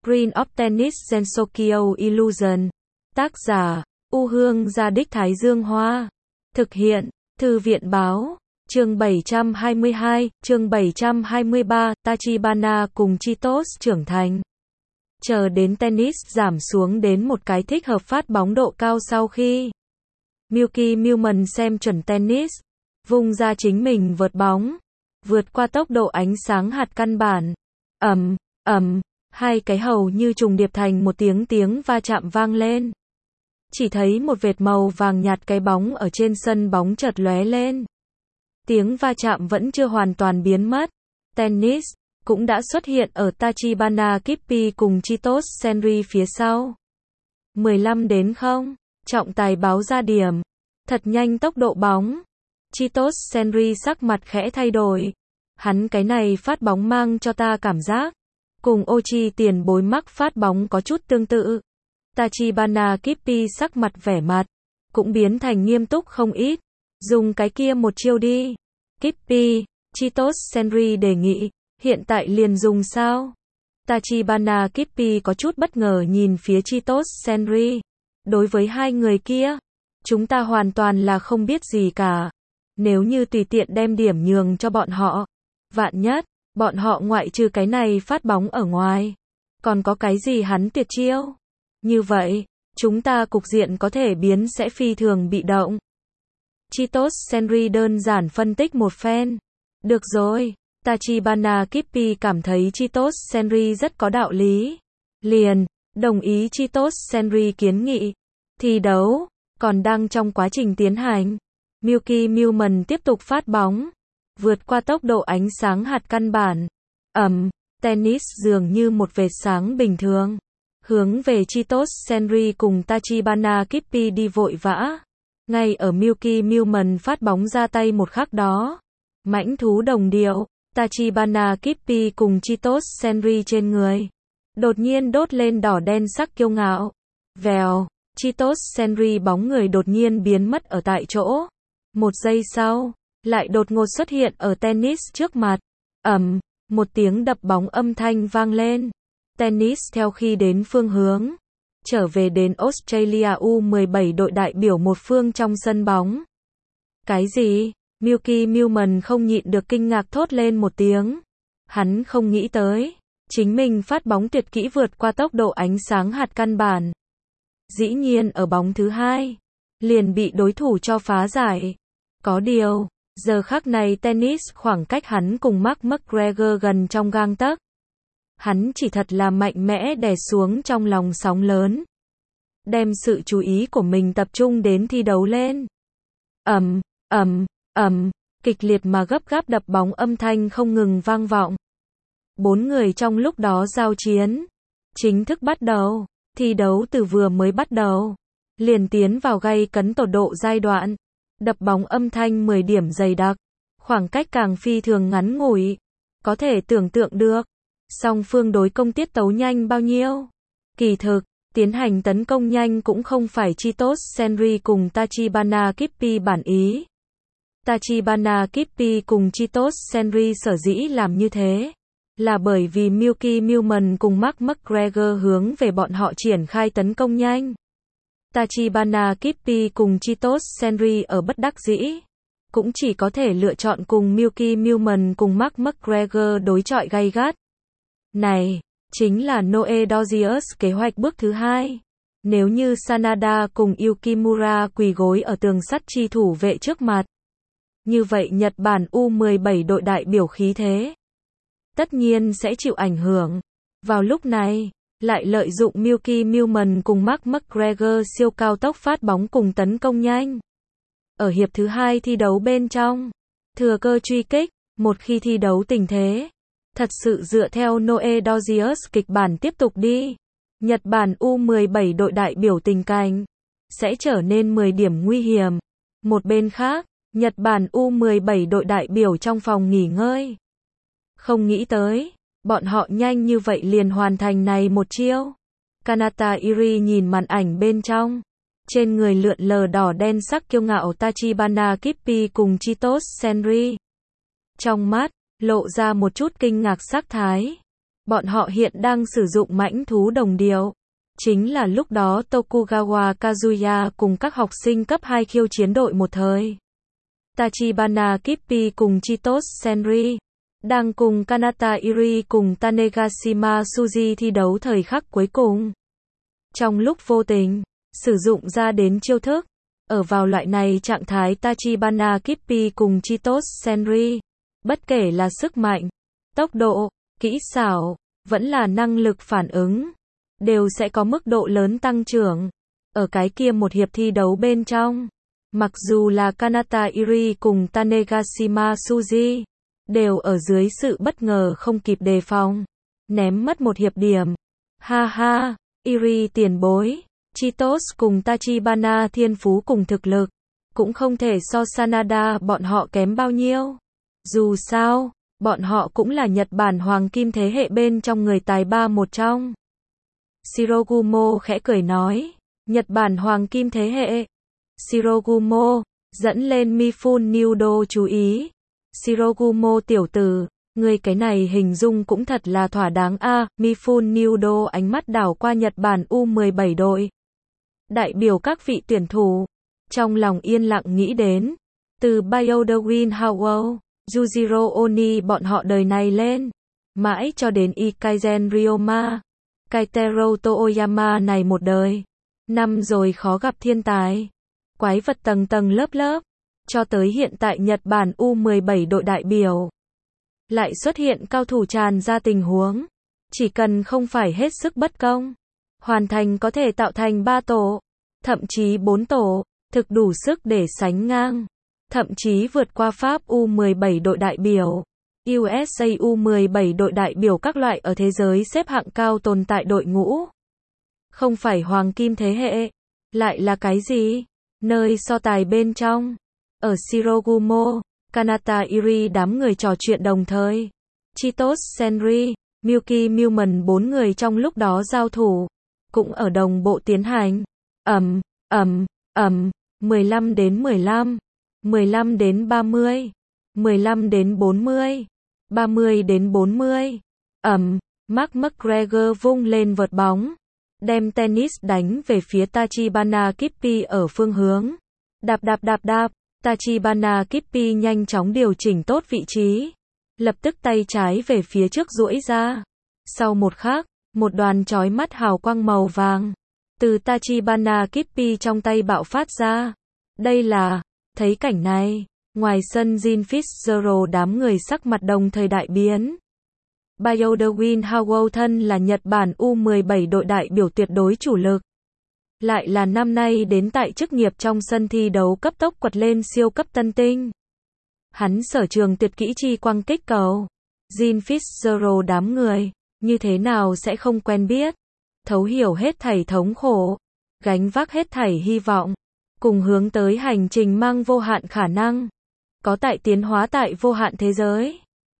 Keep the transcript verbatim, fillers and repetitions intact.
Screen of Tennis Gensokyo Illusion. Tác giả, U Hương Gia Đích Thái Dương Hoa. Thực hiện, Thư viện Báo. Chương bảy trăm hai mươi hai, chương bảy trăm hai mươi ba, Tachibana cùng Chitose trưởng thành. Chờ đến tennis giảm xuống đến một cái thích hợp phát bóng độ cao sau khi Milky Newman xem chuẩn tennis, vung ra chính mình vợt bóng, vượt qua tốc độ ánh sáng hạt căn bản. Ầm, ầm, hai cái hầu như trùng điệp thành một tiếng tiếng va chạm vang lên. Chỉ thấy một vệt màu vàng nhạt cái bóng ở trên sân bóng chợt lóe lên. Tiếng va chạm vẫn chưa hoàn toàn biến mất. Tennis cũng đã xuất hiện ở Tachibana Kippi cùng Chitose Senri phía sau. mười lăm đến không, trọng tài báo ra điểm. Thật nhanh tốc độ bóng. Chitose Senri sắc mặt khẽ thay đổi. Hắn cái này phát bóng mang cho ta cảm giác cùng Ochi tiền bối mắc phát bóng có chút tương tự. Tachibana Kippi sắc mặt vẻ mặt cũng biến thành nghiêm túc không ít. Dùng cái kia một chiêu đi. Kippi, Chitose Senri đề nghị, hiện tại liền dùng sao? Tachibana Kippi có chút bất ngờ nhìn phía Chitose Senri. Đối với hai người kia, chúng ta hoàn toàn là không biết gì cả. Nếu như tùy tiện đem điểm nhường cho bọn họ, vạn nhất, bọn họ ngoại trừ cái này phát bóng ở ngoài, còn có cái gì hắn tuyệt chiêu? Như vậy, chúng ta cục diện có thể biến sẽ phi thường bị động. Chitose Senri đơn giản phân tích một phen. Được rồi, Tachibana Kippi cảm thấy Chitose Senri rất có đạo lý. Liền, đồng ý Chitose Senri kiến nghị. Thi đấu còn đang trong quá trình tiến hành. Milky Newman tiếp tục phát bóng, vượt qua tốc độ ánh sáng hạt căn bản. Ầm, tennis dường như một vệt sáng bình thường, hướng về Chitose Senri cùng Tachibana Kippi đi vội vã. Ngay ở Milky Newman phát bóng ra tay một khắc đó, mãnh thú đồng điệu, Tachibana Kippi cùng Chitose Senri trên người đột nhiên đốt lên đỏ đen sắc kiêu ngạo. Vèo, Chitose Senri bóng người đột nhiên biến mất ở tại chỗ. Một giây sau, lại đột ngột xuất hiện ở tennis trước mặt. Ầm, một tiếng đập bóng âm thanh vang lên. Tennis theo khi đến phương hướng trở về đến Australia U mười bảy đội đại biểu một phương trong sân bóng. Cái gì? Milky Newman không nhịn được kinh ngạc thốt lên một tiếng. Hắn không nghĩ tới, chính mình phát bóng tuyệt kỹ vượt qua tốc độ ánh sáng hạt căn bản. Dĩ nhiên ở bóng thứ hai, liền bị đối thủ cho phá giải. Có điều, giờ khắc này tennis khoảng cách hắn cùng Mark McGregor gần trong gang tấc. Hắn chỉ thật là mạnh mẽ đè xuống trong lòng sóng lớn, đem sự chú ý của mình tập trung đến thi đấu lên. Ầm, ầm, ầm, kịch liệt mà gấp gáp đập bóng âm thanh không ngừng vang vọng. Bốn người trong lúc đó giao chiến chính thức bắt đầu. Thi đấu từ vừa mới bắt đầu liền tiến vào gay cấn tột độ giai đoạn. Đập bóng âm thanh mười điểm dày đặc, khoảng cách càng phi thường ngắn ngủi. Có thể tưởng tượng được song phương đối công tiết tấu nhanh bao nhiêu. Kỳ thực, tiến hành tấn công nhanh cũng không phải Chitose Senri cùng Tachibana Kippi bản ý. Tachibana Kippi cùng Chitose Senri sở dĩ làm như thế, là bởi vì Milky Newman cùng Mark McGregor hướng về bọn họ triển khai tấn công nhanh. Tachibana Kippi cùng Chitose Senri ở bất đắc dĩ, cũng chỉ có thể lựa chọn cùng Milky Newman cùng Mark McGregor đối chọi gay gắt. Này, chính là Noe Dodgers kế hoạch bước thứ hai. Nếu như Sanada cùng Yukimura quỳ gối ở tường sắt chi thủ vệ trước mặt, như vậy Nhật Bản U mười bảy đội đại biểu khí thế tất nhiên sẽ chịu ảnh hưởng. Vào lúc này, lại lợi dụng Milky Newman cùng Mark McGregor siêu cao tốc phát bóng cùng tấn công nhanh. Ở hiệp thứ hai thi đấu bên trong, thừa cơ truy kích, một khi thi đấu tình thế thật sự dựa theo Noe Dodgers kịch bản tiếp tục đi, Nhật Bản U mười bảy đội đại biểu tình cảnh sẽ trở nên mười điểm nguy hiểm. Một bên khác, Nhật Bản U mười bảy đội đại biểu trong phòng nghỉ ngơi. Không nghĩ tới, bọn họ nhanh như vậy liền hoàn thành này một chiêu. Kanata Iri nhìn màn ảnh bên trong. Trên người lượn lờ đỏ đen sắc kiêu ngạo Tachibana Kippi cùng Chitose Senri. Trong mắt, lộ ra một chút kinh ngạc sắc thái. Bọn họ hiện đang sử dụng mãnh thú đồng điệu. Chính là lúc đó Tokugawa Kazuya cùng các học sinh cấp hai khiêu chiến đội một thời. Tachibana Kippi cùng Chitos Senri đang cùng Kanata Iri cùng Tanegashima Suji thi đấu thời khắc cuối cùng. Trong lúc vô tình, sử dụng ra đến chiêu thức. Ở vào loại này trạng thái Tachibana Kippi cùng Chitos Senri, bất kể là sức mạnh, tốc độ, kỹ xảo, vẫn là năng lực phản ứng, đều sẽ có mức độ lớn tăng trưởng. Ở cái kia một hiệp thi đấu bên trong, mặc dù là Kanata Iri cùng Tanegashima Suji, đều ở dưới sự bất ngờ không kịp đề phòng, ném mất một hiệp điểm. Ha ha, Iri tiền bối, Chitos cùng Tachibana thiên phú cùng thực lực, cũng không thể so Sanada bọn họ kém bao nhiêu. Dù sao, bọn họ cũng là Nhật Bản hoàng kim thế hệ bên trong người tài ba một trong. Shirogumo khẽ cười nói, Nhật Bản hoàng kim thế hệ. Shirogumo, dẫn lên Mifune Nudo chú ý. Shirogumo tiểu tử, người cái này hình dung cũng thật là thỏa đáng a. À, Mifune Nudo ánh mắt đảo qua Nhật Bản U mười bảy đội. Đại biểu các vị tuyển thủ, trong lòng yên lặng nghĩ đến, từ Byoda-win Howell, Yujiro Oni bọn họ đời này lên, mãi cho đến Ikaizen Ryoma, Kaitero Toyama này một đời, năm rồi khó gặp thiên tài, quái vật tầng tầng lớp lớp, cho tới hiện tại Nhật Bản U mười bảy đội đại biểu, lại xuất hiện cao thủ tràn ra tình huống, chỉ cần không phải hết sức bất công, hoàn thành có thể tạo thành ba tổ, thậm chí bốn tổ, thực đủ sức để sánh ngang, thậm chí vượt qua Pháp U mười bảy đội đại biểu, u ét a U mười bảy đội đại biểu các loại ở thế giới xếp hạng cao tồn tại đội ngũ. Không phải hoàng kim thế hệ, lại là cái gì? Nơi so tài bên trong, ở Shirogumo, Kanata Iri đám người trò chuyện đồng thời, Chitos Senri, Miyuki Mewman bốn người trong lúc đó giao thủ, cũng ở đồng bộ tiến hành. Ầm, ầm, ầm, mười lăm đến mười lăm, mười lăm đến ba mươi, mười lăm đến bốn mươi, ba mươi đến bốn mươi. Ầm, Mark McGregor vung lên vợt bóng, đem tennis đánh về phía Tachibana Kippi ở phương hướng. Đạp đạp đạp đạp, Tachibana Kippi nhanh chóng điều chỉnh tốt vị trí, lập tức tay trái về phía trước duỗi ra. Sau một khắc, một đoàn chói mắt hào quang màu vàng từ Tachibana Kippi trong tay bạo phát ra. Đây là, thấy cảnh này, ngoài sân Jin Fitzgerald đám người sắc mặt đồng thời đại biến. Byoda-win Howell thân là Nhật Bản U mười bảy đội đại biểu tuyệt đối chủ lực. Lại là năm nay đến tại chức nghiệp trong sân thi đấu cấp tốc quật lên siêu cấp tân tinh. Hắn sở trường tuyệt kỹ chi quang kích cầu. Jin Fitzgerald đám người, như thế nào sẽ không quen biết. Thấu hiểu hết thảy thống khổ, gánh vác hết thảy hy vọng, cùng hướng tới hành trình mang vô hạn khả năng, có tại tiến hóa tại vô hạn thế giới.